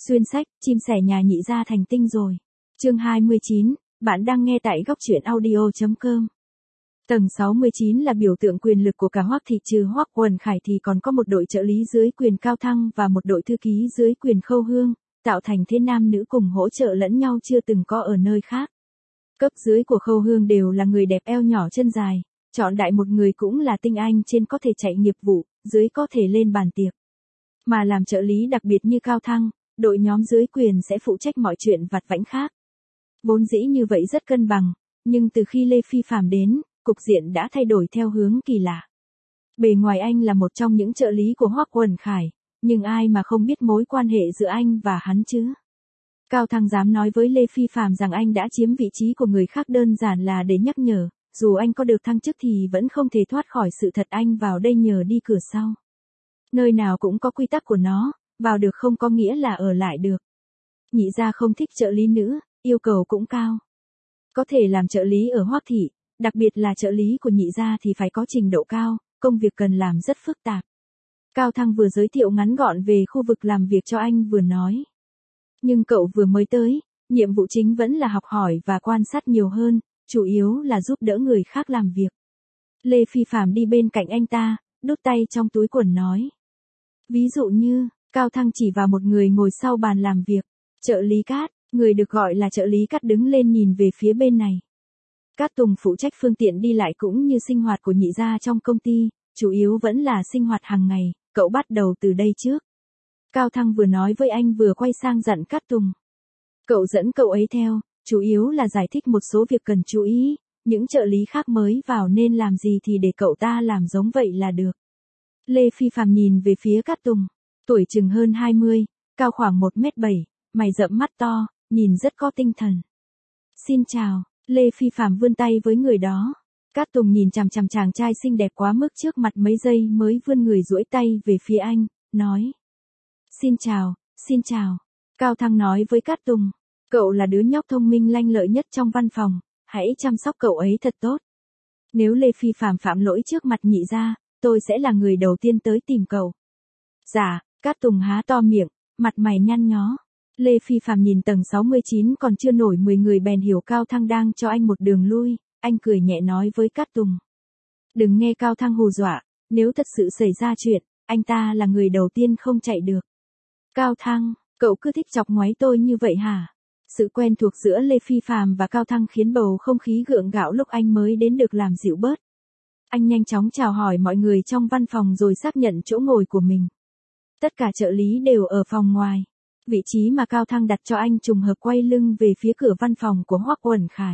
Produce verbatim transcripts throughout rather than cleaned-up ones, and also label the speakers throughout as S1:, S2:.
S1: Xuyên sách, chim sẻ nhà nhị gia thành tinh rồi. Chương hai mươi chín, bạn đang nghe tại góc truyện audio chấm com. Tầng sáu mươi chín là biểu tượng quyền lực của cả Hoắc thị, trừ Hoắc Quần Khải thì còn có một đội trợ lý dưới quyền Cao Thăng và một đội thư ký dưới quyền Khâu Hương, tạo thành thế nam nữ cùng hỗ trợ lẫn nhau chưa từng có ở nơi khác. Cấp dưới của Khâu Hương đều là người đẹp eo nhỏ chân dài, chọn đại một người cũng là tinh anh, trên có thể chạy nghiệp vụ, dưới có thể lên bàn tiệc. Mà làm trợ lý đặc biệt như Cao Thăng, đội nhóm dưới quyền sẽ phụ trách mọi chuyện vặt vãnh khác. Vốn dĩ như vậy rất cân bằng, nhưng từ khi Lê Phi Phạm đến, cục diện đã thay đổi theo hướng kỳ lạ. Bề ngoài anh là một trong những trợ lý của Hoắc Quần Khải, nhưng ai mà không biết mối quan hệ giữa anh và hắn chứ? Cao Thăng dám nói với Lê Phi Phạm rằng anh đã chiếm vị trí của người khác đơn giản là để nhắc nhở, dù anh có được thăng chức thì vẫn không thể thoát khỏi sự thật anh vào đây nhờ đi cửa sau. Nơi nào cũng có quy tắc của nó, vào được không có nghĩa là ở lại được. Nhị gia không thích trợ lý nữ, yêu cầu cũng cao. Có thể làm trợ lý ở Hoắc thị, đặc biệt là trợ lý của nhị gia thì phải có trình độ cao, công việc cần làm rất phức tạp. Cao Thăng vừa giới thiệu ngắn gọn về khu vực làm việc cho anh vừa nói. Nhưng cậu vừa mới tới, nhiệm vụ chính vẫn là học hỏi và quan sát nhiều hơn, chủ yếu là giúp đỡ người khác làm việc. Lê Phi Phạm đi bên cạnh anh ta, đút tay trong túi quần nói. Ví dụ như, Cao Thăng chỉ vào một người ngồi sau bàn làm việc, trợ lý Cát, người được gọi là trợ lý Cát đứng lên nhìn về phía bên này. Cát Tùng phụ trách phương tiện đi lại cũng như sinh hoạt của nhị gia trong công ty, chủ yếu vẫn là sinh hoạt hàng ngày, cậu bắt đầu từ đây trước. Cao Thăng vừa nói với anh vừa quay sang dặn Cát Tùng. Cậu dẫn cậu ấy theo, chủ yếu là giải thích một số việc cần chú ý, những trợ lý khác mới vào nên làm gì thì để cậu ta làm giống vậy là được. Lê Phi Phạm nhìn về phía Cát Tùng, tuổi chừng hơn hai mươi, cao khoảng một mét bảy, mày rậm mắt to, nhìn rất có tinh thần. Xin chào, Lê Phi Phạm vươn tay với người đó. Cát Tùng nhìn chằm chằm chàng trai xinh đẹp quá mức trước mặt mấy giây mới vươn người duỗi tay về phía anh, nói. Xin chào, xin chào. Cao Thăng nói với Cát Tùng, cậu là đứa nhóc thông minh lanh lợi nhất trong văn phòng, hãy chăm sóc cậu ấy thật tốt. Nếu Lê Phi Phạm phạm lỗi trước mặt nhị gia, tôi sẽ là người đầu tiên tới tìm cậu. Dạ, Cát Tùng há to miệng, mặt mày nhăn nhó. Lê Phi Phạm nhìn tầng sáu mươi chín còn chưa nổi mười người bèn hiểu Cao Thăng đang cho anh một đường lui, anh cười nhẹ nói với Cát Tùng. Đừng nghe Cao Thăng hù dọa, nếu thật sự xảy ra chuyện, anh ta là người đầu tiên không chạy được. Cao Thăng, cậu cứ thích chọc ngoáy tôi như vậy hả? Sự quen thuộc giữa Lê Phi Phạm và Cao Thăng khiến bầu không khí gượng gạo lúc anh mới đến được làm dịu bớt. Anh nhanh chóng chào hỏi mọi người trong văn phòng rồi xác nhận chỗ ngồi của mình. Tất cả trợ lý đều ở phòng ngoài. Vị trí mà Cao Thăng đặt cho anh trùng hợp quay lưng về phía cửa văn phòng của Hoắc Quần Khải.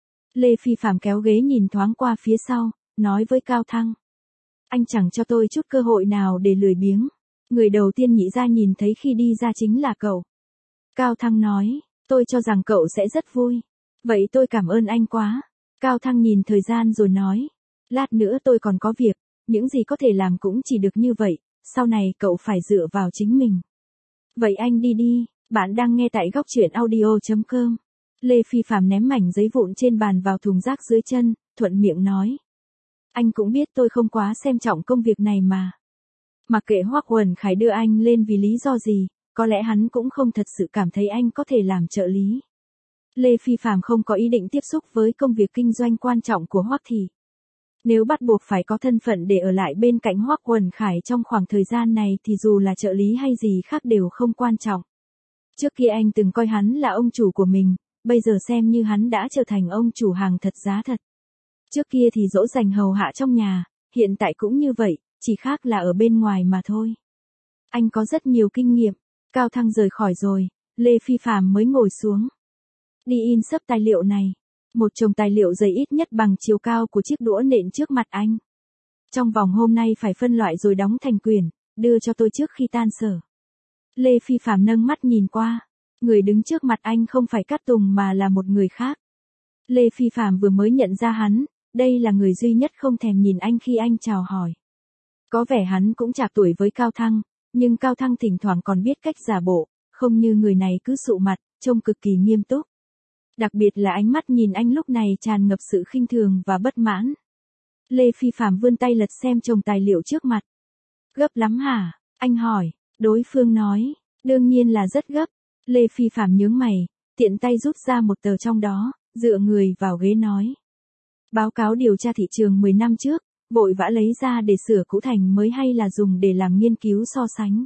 S1: Lê Phi Phạm kéo ghế nhìn thoáng qua phía sau, nói với Cao Thăng. Anh chẳng cho tôi chút cơ hội nào để lười biếng. Người đầu tiên nhị gia nhìn thấy khi đi ra chính là cậu. Cao Thăng nói, tôi cho rằng cậu sẽ rất vui. Vậy tôi cảm ơn anh quá. Cao Thăng nhìn thời gian rồi nói. Lát nữa tôi còn có việc, những gì có thể làm cũng chỉ được như vậy, sau này cậu phải dựa vào chính mình. Vậy anh đi đi, bạn đang nghe tại góc truyện audio chấm com. Lê Phi Phạm ném mảnh giấy vụn trên bàn vào thùng rác dưới chân, thuận miệng nói. Anh cũng biết tôi không quá xem trọng công việc này mà. Mặc kệ Hoắc Quần Khải đưa anh lên vì lý do gì, có lẽ hắn cũng không thật sự cảm thấy anh có thể làm trợ lý. Lê Phi Phạm không có ý định tiếp xúc với công việc kinh doanh quan trọng của Hoắc thị. Nếu bắt buộc phải có thân phận để ở lại bên cạnh Hoắc Quần Khải trong khoảng thời gian này thì dù là trợ lý hay gì khác đều không quan trọng. Trước kia anh từng coi hắn là ông chủ của mình, bây giờ xem như hắn đã trở thành ông chủ hàng thật giá thật. Trước kia thì dỗ dành hầu hạ trong nhà, hiện tại cũng như vậy, chỉ khác là ở bên ngoài mà thôi. Anh có rất nhiều kinh nghiệm. Cao Thăng rời khỏi rồi, Lê Phi Phạm mới ngồi xuống. Đi in sấp tài liệu này. Một chồng tài liệu dày ít nhất bằng chiều cao của chiếc đũa nện trước mặt anh. Trong vòng hôm nay phải phân loại rồi đóng thành quyển, đưa cho tôi trước khi tan sở. Lê Phi Phạm nâng mắt nhìn qua. Người đứng trước mặt anh không phải Cát Tùng mà là một người khác. Lê Phi Phạm vừa mới nhận ra hắn, đây là người duy nhất không thèm nhìn anh khi anh chào hỏi. Có vẻ hắn cũng chạc tuổi với Cao Thăng, nhưng Cao Thăng thỉnh thoảng còn biết cách giả bộ, không như người này cứ sụ mặt, trông cực kỳ nghiêm túc. Đặc biệt là ánh mắt nhìn anh lúc này tràn ngập sự khinh thường và bất mãn. Lê Phi Phạm vươn tay lật xem chồng tài liệu trước mặt. Gấp lắm hả? Anh hỏi, đối phương nói, Đương nhiên là rất gấp. Lê Phi Phạm nhướng mày, tiện tay rút ra một tờ trong đó, dựa người vào ghế nói. Báo cáo điều tra thị trường mười năm trước, vội vã lấy ra để sửa cũ thành mới hay là dùng để làm nghiên cứu so sánh.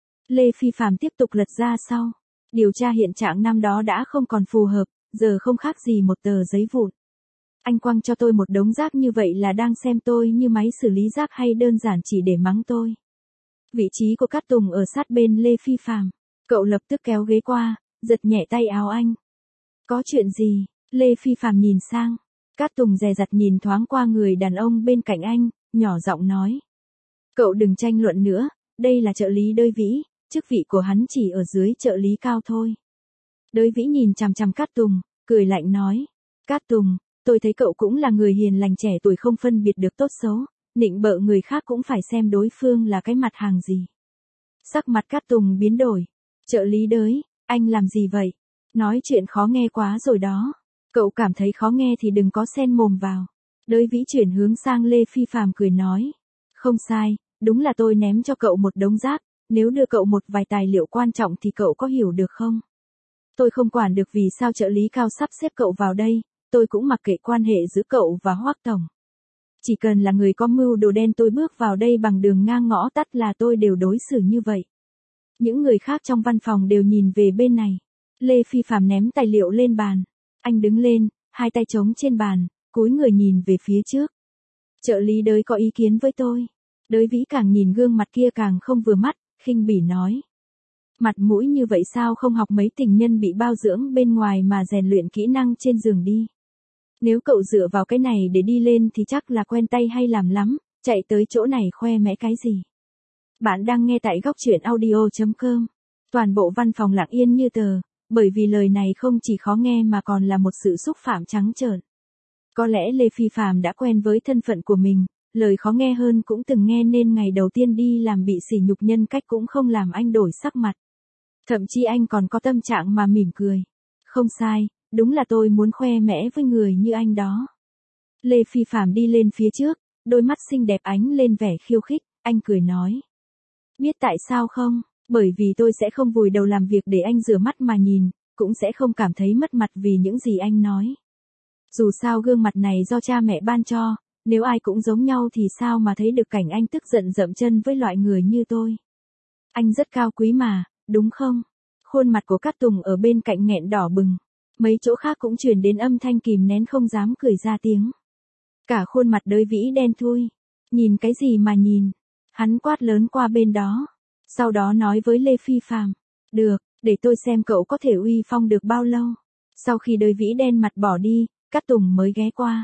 S1: Lê Phi Phạm tiếp tục lật ra sau. Điều tra hiện trạng năm đó đã không còn phù hợp, giờ không khác gì một tờ giấy vụn. Anh quăng cho tôi một đống rác như vậy là đang xem tôi như máy xử lý rác hay đơn giản chỉ để mắng tôi. Vị trí của Cát Tùng ở sát bên Lê Phi Phạm. Cậu lập tức kéo ghế qua, giật nhẹ tay áo anh. Có chuyện gì? Lê Phi Phạm nhìn sang. Cát Tùng dè dặt nhìn thoáng qua người đàn ông bên cạnh anh, nhỏ giọng nói. Cậu đừng tranh luận nữa, đây là trợ lý Đới Vĩ, chức vị của hắn chỉ ở dưới trợ lý cao thôi. Đới Vĩ nhìn chằm chằm Cát Tùng, cười lạnh nói. Cát Tùng, tôi thấy cậu cũng là người hiền lành trẻ tuổi không phân biệt được tốt xấu, nịnh bợ người khác cũng phải xem đối phương là cái mặt hàng gì. Sắc mặt Cát Tùng biến đổi. Trợ lý Đới, anh làm gì vậy? Nói chuyện khó nghe quá rồi đó. Cậu cảm thấy khó nghe thì đừng có xen mồm vào. Đới Vĩ chuyển hướng sang Lê Phi Phạm cười nói. Không sai, đúng là tôi ném cho cậu một đống rác, nếu đưa cậu một vài tài liệu quan trọng thì cậu có hiểu được không? Tôi không quản được vì sao trợ lý cao sắp xếp cậu vào đây, tôi cũng mặc kệ quan hệ giữa cậu và Hoắc Tổng. Chỉ cần là người có mưu đồ đen tôi bước vào đây bằng đường ngang ngõ tắt là tôi đều đối xử như vậy. Những người khác trong văn phòng đều nhìn về bên này. Lê Phi Phạm ném tài liệu lên bàn. Anh đứng lên, hai tay trống trên bàn, cúi người nhìn về phía trước. Trợ lý Đới có ý kiến với tôi. Đới Vĩ càng nhìn gương mặt kia càng không vừa mắt, khinh bỉ nói. Mặt mũi như vậy sao không học mấy tình nhân bị bao dưỡng bên ngoài mà rèn luyện kỹ năng trên giường đi. Nếu cậu dựa vào cái này để đi lên thì chắc là quen tay hay làm lắm, chạy tới chỗ này khoe mẽ cái gì. Bạn đang nghe tại góc truyện audio chấm com. Toàn bộ văn phòng lặng yên như tờ, bởi vì lời này không chỉ khó nghe mà còn là một sự xúc phạm trắng trợn. Có lẽ Lê Phi Phạm đã quen với thân phận của mình, lời khó nghe hơn cũng từng nghe nên ngày đầu tiên đi làm bị sỉ nhục nhân cách cũng không làm anh đổi sắc mặt. Thậm chí anh còn có tâm trạng mà mỉm cười. Không sai, đúng là tôi muốn khoe mẽ với người như anh đó. Lê Phi Phạm đi lên phía trước, đôi mắt xinh đẹp ánh lên vẻ khiêu khích, anh cười nói. Biết tại sao không? Bởi vì tôi sẽ không vùi đầu làm việc để anh rửa mắt mà nhìn, cũng sẽ không cảm thấy mất mặt vì những gì anh nói. Dù sao gương mặt này do cha mẹ ban cho, nếu ai cũng giống nhau thì sao mà thấy được cảnh anh tức giận dậm chân với loại người như tôi. Anh rất cao quý mà, đúng không? Khuôn mặt của Cát Tùng ở bên cạnh nghẹn đỏ bừng. Mấy chỗ khác cũng truyền đến âm thanh kìm nén không dám cười ra tiếng. Cả khuôn mặt Đới Vĩ đen thui. Nhìn cái gì mà nhìn? Hắn quát lớn qua bên đó. Sau đó nói với Lê Phi Phạm. Được, để tôi xem cậu có thể uy phong được bao lâu. Sau khi Đới Vĩ đen mặt bỏ đi, Cát Tùng mới ghé qua.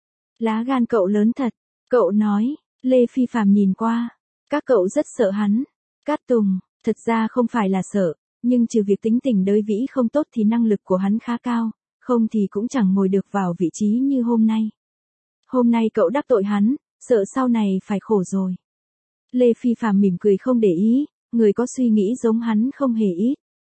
S1: Lá gan cậu lớn thật. Cậu nói. Lê Phi Phạm nhìn qua. Các cậu rất sợ hắn. Cát Tùng, thật ra không phải là sợ. Nhưng trừ việc tính tình Đới Vĩ không tốt thì năng lực của hắn khá cao, không thì cũng chẳng ngồi được vào vị trí như hôm nay. Hôm nay cậu đắc tội hắn, sợ sau này phải khổ rồi. Lê Phi Phạm mỉm cười không để ý, người có suy nghĩ giống hắn không hề ít.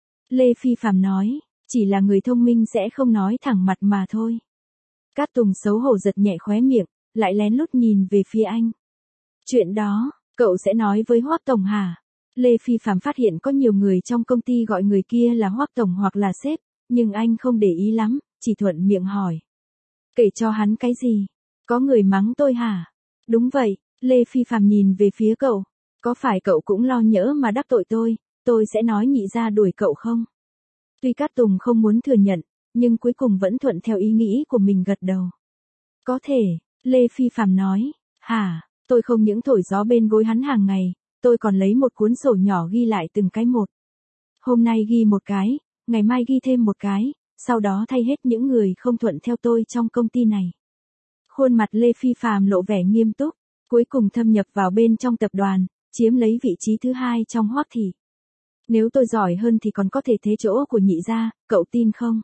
S1: Lê Phi Phạm nói, chỉ là người thông minh sẽ không nói thẳng mặt mà thôi. Cát Tùng xấu hổ giật nhẹ khóe miệng, lại lén lút nhìn về phía anh. Chuyện đó, cậu sẽ nói với Hoắc Tổng hả? Lê Phi Phạm phát hiện có nhiều người trong công ty gọi người kia là Hoắc Tổng hoặc là sếp, nhưng anh không để ý lắm, chỉ thuận miệng hỏi. Kể cho hắn cái gì? Có người mắng tôi hả? Đúng vậy, Lê Phi Phạm nhìn về phía cậu. Có phải cậu cũng lo nhỡ mà đắc tội tôi, tôi sẽ nói nhị ra đuổi cậu không? Tuy Cát Tùng không muốn thừa nhận, nhưng cuối cùng vẫn thuận theo ý nghĩ của mình gật đầu. Có thể, Lê Phi Phạm nói, hả, tôi không những thổi gió bên gối hắn hàng ngày. Tôi còn lấy một cuốn sổ nhỏ ghi lại từng cái một. Hôm nay ghi một cái, ngày mai ghi thêm một cái, sau đó thay hết những người không thuận theo tôi trong công ty này. Khuôn mặt Lê Phi Phạm lộ vẻ nghiêm túc, cuối cùng thâm nhập vào bên trong tập đoàn, chiếm lấy vị trí thứ hai trong Hoắc thị. Nếu tôi giỏi hơn thì còn có thể thế chỗ của nhị gia, cậu tin không?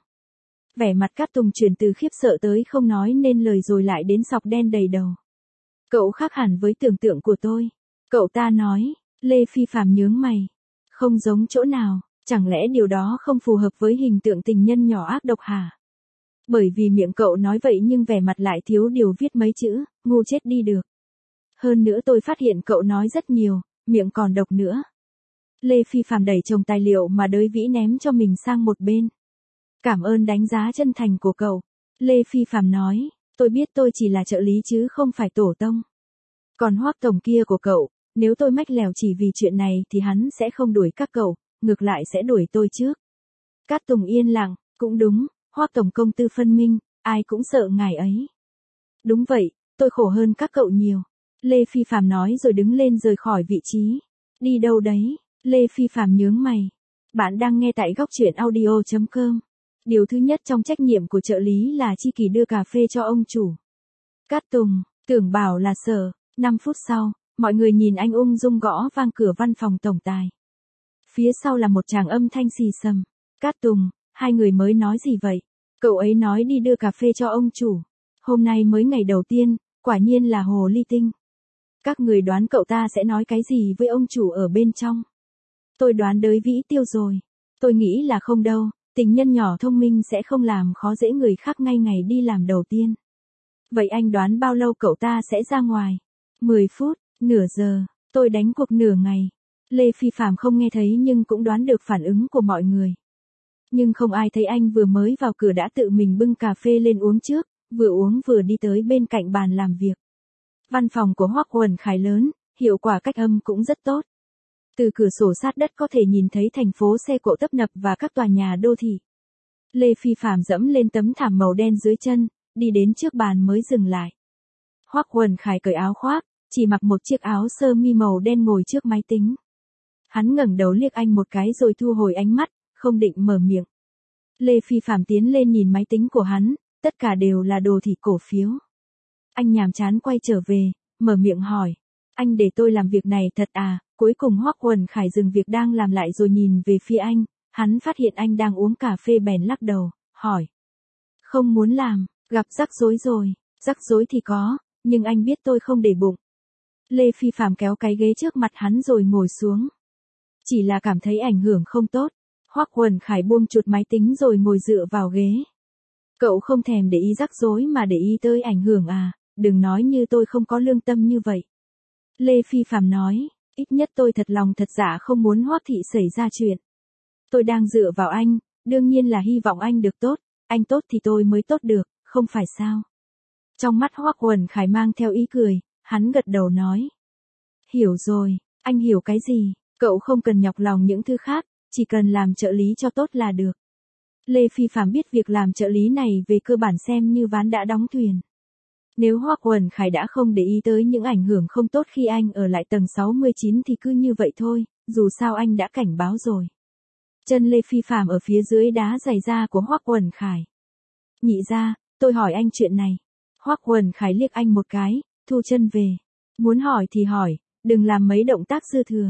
S1: Vẻ mặt Cát Tùng chuyển từ khiếp sợ tới không nói nên lời rồi lại đến sọc đen đầy đầu. Cậu khác hẳn với tưởng tượng của tôi. Cậu ta nói, Lê Phi Phạm nhướng mày. Không giống chỗ nào, chẳng lẽ điều đó không phù hợp với hình tượng tình nhân nhỏ ác độc hả? Bởi vì miệng cậu nói vậy nhưng vẻ mặt lại thiếu điều viết mấy chữ, ngu chết đi được. Hơn nữa tôi phát hiện cậu nói rất nhiều, miệng còn độc nữa. Lê Phi Phạm đẩy chồng tài liệu mà đới vĩ ném cho mình sang một bên. Cảm ơn đánh giá chân thành của cậu. Lê Phi Phạm nói, tôi biết tôi chỉ là trợ lý chứ không phải tổ tông. Còn Hoắc tổng kia của cậu, nếu tôi mách lèo chỉ vì chuyện này thì hắn sẽ không đuổi các cậu, ngược lại sẽ đuổi tôi trước. Cát Tùng yên lặng, cũng đúng, Hoắc tổng công tư phân minh, ai cũng sợ ngài ấy. Đúng vậy, tôi khổ hơn các cậu nhiều. Lê Phi Phạm nói rồi đứng lên rời khỏi vị trí. Đi đâu đấy? Lê Phi Phạm nhướng mày. Bạn đang nghe tại góc truyện audio chấm com. Điều thứ nhất trong trách nhiệm của trợ lý là chi kỷ đưa cà phê cho ông chủ. Cát Tùng, tưởng bảo là sợ. năm phút sau, mọi người nhìn anh ung dung gõ vang cửa văn phòng tổng tài. Phía sau là một tràng âm thanh xì xầm. Cát Tùng, hai người mới nói gì vậy? Cậu ấy nói đi đưa cà phê cho ông chủ. Hôm nay mới ngày đầu tiên, quả nhiên là hồ ly tinh. Các người đoán cậu ta sẽ nói cái gì với ông chủ ở bên trong? Tôi đoán đới vĩ tiêu rồi. Tôi nghĩ là không đâu, tình nhân nhỏ thông minh sẽ không làm khó dễ người khác ngay ngày đi làm đầu tiên. Vậy anh đoán bao lâu cậu ta sẽ ra ngoài? mười phút, nửa giờ, tôi đánh cuộc nửa ngày. Lê Phi Phạm không nghe thấy nhưng cũng đoán được phản ứng của mọi người. Nhưng không ai thấy anh vừa mới vào cửa đã tự mình bưng cà phê lên uống trước, vừa uống vừa đi tới bên cạnh bàn làm việc. Văn phòng của Hoắc Uẩn Khải lớn, hiệu quả cách âm cũng rất tốt. Từ cửa sổ sát đất có thể nhìn thấy thành phố xe cộ tấp nập và các tòa nhà đô thị. Lê Phi Phạm dẫm lên tấm thảm màu đen dưới chân, đi đến trước bàn mới dừng lại. Hoắc Uẩn Khải cởi áo khoác, chỉ mặc một chiếc áo sơ mi màu đen ngồi trước máy tính. Hắn ngẩng đầu liếc anh một cái rồi thu hồi ánh mắt, không định mở miệng. Lê Phi Phạm tiến lên nhìn máy tính của hắn, tất cả đều là đồ thị cổ phiếu. Anh nhàm chán quay trở về, mở miệng hỏi. Anh để tôi làm việc này thật à? Cuối cùng Hoắc Uẩn Khải dừng việc đang làm lại rồi nhìn về phía anh, hắn phát hiện anh đang uống cà phê bèn lắc đầu, hỏi. Không muốn làm, gặp rắc rối rồi, rắc rối thì có, nhưng anh biết tôi không để bụng. Lê Phi Phạm kéo cái ghế trước mặt hắn rồi ngồi xuống. Chỉ là cảm thấy ảnh hưởng không tốt. Hoắc Uẩn Khải buông chuột máy tính rồi ngồi dựa vào ghế. Cậu không thèm để ý rắc rối mà để ý tới ảnh hưởng à, đừng nói như tôi không có lương tâm như vậy. Lê Phi Phạm nói, ít nhất tôi thật lòng thật dạ không muốn Hoắc thị xảy ra chuyện. Tôi đang dựa vào anh, đương nhiên là hy vọng anh được tốt, anh tốt thì tôi mới tốt được, không phải sao? Trong mắt Hoắc Uẩn Khải mang theo ý cười, hắn gật đầu nói. Hiểu rồi, anh hiểu cái gì, cậu không cần nhọc lòng những thứ khác, chỉ cần làm trợ lý cho tốt là được. Lê Phi Phạm biết việc làm trợ lý này về cơ bản xem như ván đã đóng thuyền. Nếu Hoắc Uẩn Khải đã không để ý tới những ảnh hưởng không tốt khi anh ở lại tầng sáu mươi chín thì cứ như vậy thôi, dù sao anh đã cảnh báo rồi. Chân Lê Phi Phạm ở phía dưới đá giày da của Hoắc Uẩn Khải. Nhị ra, tôi hỏi anh chuyện này. Hoắc Uẩn Khải liếc anh một cái, thu chân về. Muốn hỏi thì hỏi, đừng làm mấy động tác dư thừa.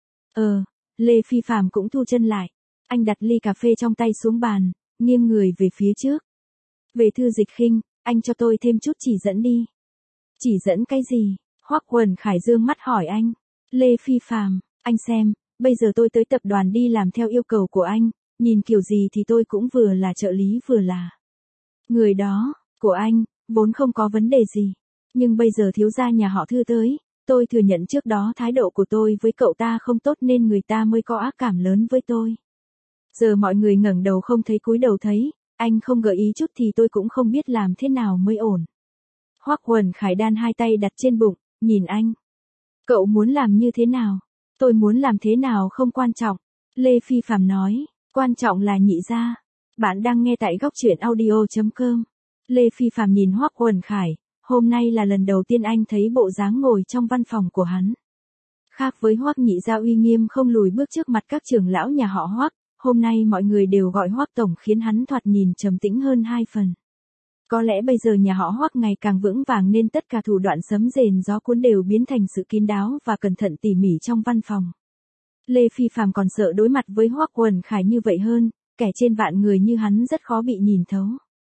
S1: Ờ, Lê Phi Phạm cũng thu chân lại. Anh đặt ly cà phê trong tay xuống bàn, nghiêng người về phía trước. Về Thư Dịch Khinh, anh cho tôi thêm chút chỉ dẫn đi. Chỉ dẫn cái gì? Hoắc Uẩn Khải dương mắt hỏi anh. Lê Phi Phạm, anh xem, bây giờ tôi tới tập đoàn đi làm theo yêu cầu của anh, nhìn kiểu gì thì tôi cũng vừa là trợ lý vừa là người đó, của anh, vốn không có vấn đề gì. Nhưng bây giờ thiếu gia nhà họ Thư tới, tôi thừa nhận trước đó thái độ của tôi với cậu ta không tốt nên người ta mới có ác cảm lớn với tôi. Giờ mọi người ngẩng đầu không thấy cúi đầu thấy, anh không gợi ý chút thì tôi cũng không biết làm thế nào mới ổn. Hoắc Uẩn Khải đan hai tay đặt trên bụng, nhìn anh. Cậu muốn làm như thế nào? Tôi muốn làm thế nào không quan trọng. Lê Phi Phạm nói, quan trọng là nhị gia. Bạn đang nghe tại góc truyện audio chấm com. Lê Phi Phạm nhìn Hoắc Uẩn Khải, hôm nay là lần đầu tiên anh thấy bộ dáng ngồi trong văn phòng của hắn. Khác với Hoắc nhị gia uy nghiêm không lùi bước trước mặt các trưởng lão nhà họ Hoắc, hôm nay mọi người đều gọi Hoắc tổng khiến hắn thoạt nhìn trầm tĩnh hơn hai phần. Có lẽ bây giờ nhà họ Hoắc ngày càng vững vàng nên tất cả thủ đoạn sấm rền gió cuốn đều biến thành sự kín đáo và cẩn thận tỉ mỉ trong văn phòng. Lê Phi Phạm còn sợ đối mặt với Hoắc Uẩn Khải như vậy hơn, kẻ trên vạn người như hắn rất khó bị nhìn thấu.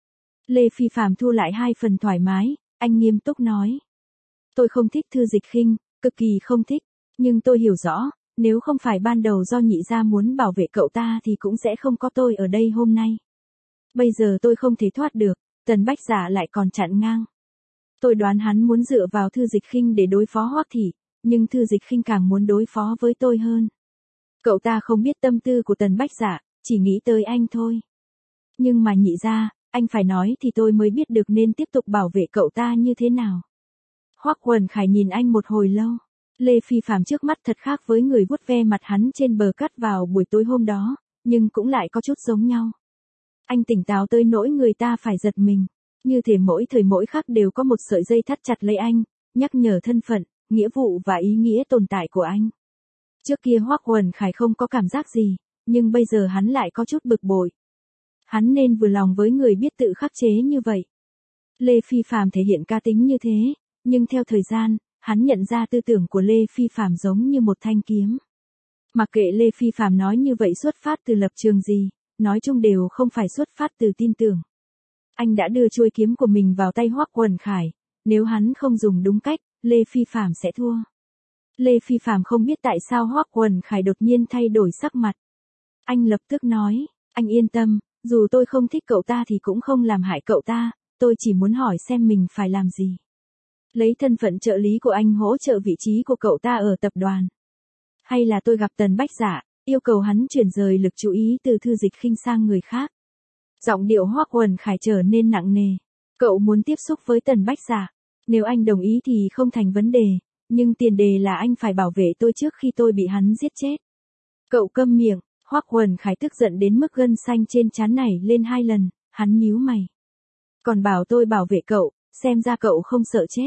S1: Lê Phi Phạm thu lại hai phần thoải mái, anh nghiêm túc nói. Tôi không thích Thư Dịch Khinh, cực kỳ không thích, nhưng tôi hiểu rõ, nếu không phải ban đầu do nhị gia muốn bảo vệ cậu ta thì cũng sẽ không có tôi ở đây hôm nay. Bây giờ tôi không thể thoát được, Tần Bách Giả lại còn chặn ngang. Tôi đoán hắn muốn dựa vào Thư Dịch Khinh để đối phó Hoắc thị, nhưng Thư Dịch Khinh càng muốn đối phó với tôi hơn. Cậu ta không biết tâm tư của Tần Bách Dạ, chỉ nghĩ tới anh thôi. Nhưng mà nhị gia, anh phải nói thì tôi mới biết được nên tiếp tục bảo vệ cậu ta như thế nào. Hoắc Quần Khải nhìn anh một hồi lâu. Lê Phi Phạm trước mắt thật khác với người vuốt ve mặt hắn trên bờ cát vào buổi tối hôm đó, nhưng cũng lại có chút giống nhau. Anh tỉnh táo tới nỗi người ta phải giật mình. Như thể mỗi thời mỗi khắc đều có một sợi dây thắt chặt lấy anh, nhắc nhở thân phận, nghĩa vụ và ý nghĩa tồn tại của anh. Trước kia Hoắc Quần Khải không có cảm giác gì, nhưng bây giờ hắn lại có chút bực bội. Hắn nên vừa lòng với người biết tự khắc chế như vậy. Lê Phi Phạm thể hiện cá tính như thế, nhưng theo thời gian, hắn nhận ra tư tưởng của Lê Phi Phạm giống như một thanh kiếm. Mặc kệ Lê Phi Phạm nói như vậy xuất phát từ lập trường gì, nói chung đều không phải xuất phát từ tin tưởng. Anh đã đưa chuôi kiếm của mình vào tay Hoắc Quần Khải, nếu hắn không dùng đúng cách, Lê Phi Phạm sẽ thua. Lê Phi Phạm không biết tại sao Hoắc Quần Khải đột nhiên thay đổi sắc mặt. Anh lập tức nói, anh yên tâm, dù tôi không thích cậu ta thì cũng không làm hại cậu ta, tôi chỉ muốn hỏi xem mình phải làm gì. Lấy thân phận trợ lý của anh hỗ trợ vị trí của cậu ta ở tập đoàn. Hay là tôi gặp Tần Bách Dạ, yêu cầu hắn chuyển rời lực chú ý từ Thư Dịch Khinh sang người khác. Giọng điệu Hoắc Quần Khải trở nên nặng nề. Cậu muốn tiếp xúc với Tần Bách Dạ. Nếu anh đồng ý thì không thành vấn đề, nhưng tiền đề là anh phải bảo vệ tôi trước khi tôi bị hắn giết chết. Cậu câm miệng. Hoắc Quần Khải tức giận đến mức gân xanh trên trán nảy lên hai lần, hắn nhíu mày. Còn bảo tôi bảo vệ cậu, xem ra cậu không sợ chết.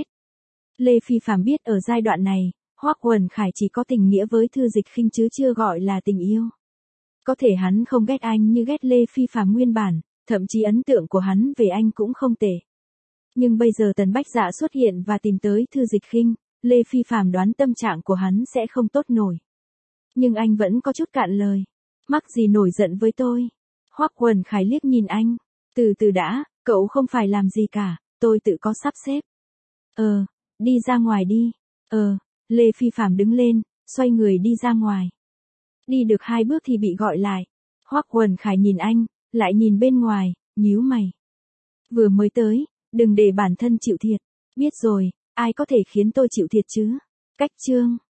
S1: Lê Phi Phạm biết ở giai đoạn này, Hoắc Quần Khải chỉ có tình nghĩa với Thư Dịch Khinh chứ chưa gọi là tình yêu. Có thể hắn không ghét anh như ghét Lê Phi Phạm nguyên bản, thậm chí ấn tượng của hắn về anh cũng không tệ. Nhưng bây giờ Tần Bách Dạ xuất hiện và tìm tới Thư Dịch Khinh, Lê Phi Phạm đoán tâm trạng của hắn sẽ không tốt nổi. Nhưng anh vẫn có chút cạn lời. Mắc gì nổi giận với tôi? Hoắc Quần Khải liếc nhìn anh. Từ từ đã, cậu không phải làm gì cả, tôi tự có sắp xếp. Ờ, đi ra ngoài đi. Ờ, Lê Phi Phạm đứng lên, xoay người đi ra ngoài. Đi được hai bước thì bị gọi lại. Hoắc Quần Khải nhìn anh, lại nhìn bên ngoài, nhíu mày. Vừa mới tới, đừng để bản thân chịu thiệt. Biết rồi, ai có thể khiến tôi chịu thiệt chứ? Cách chương.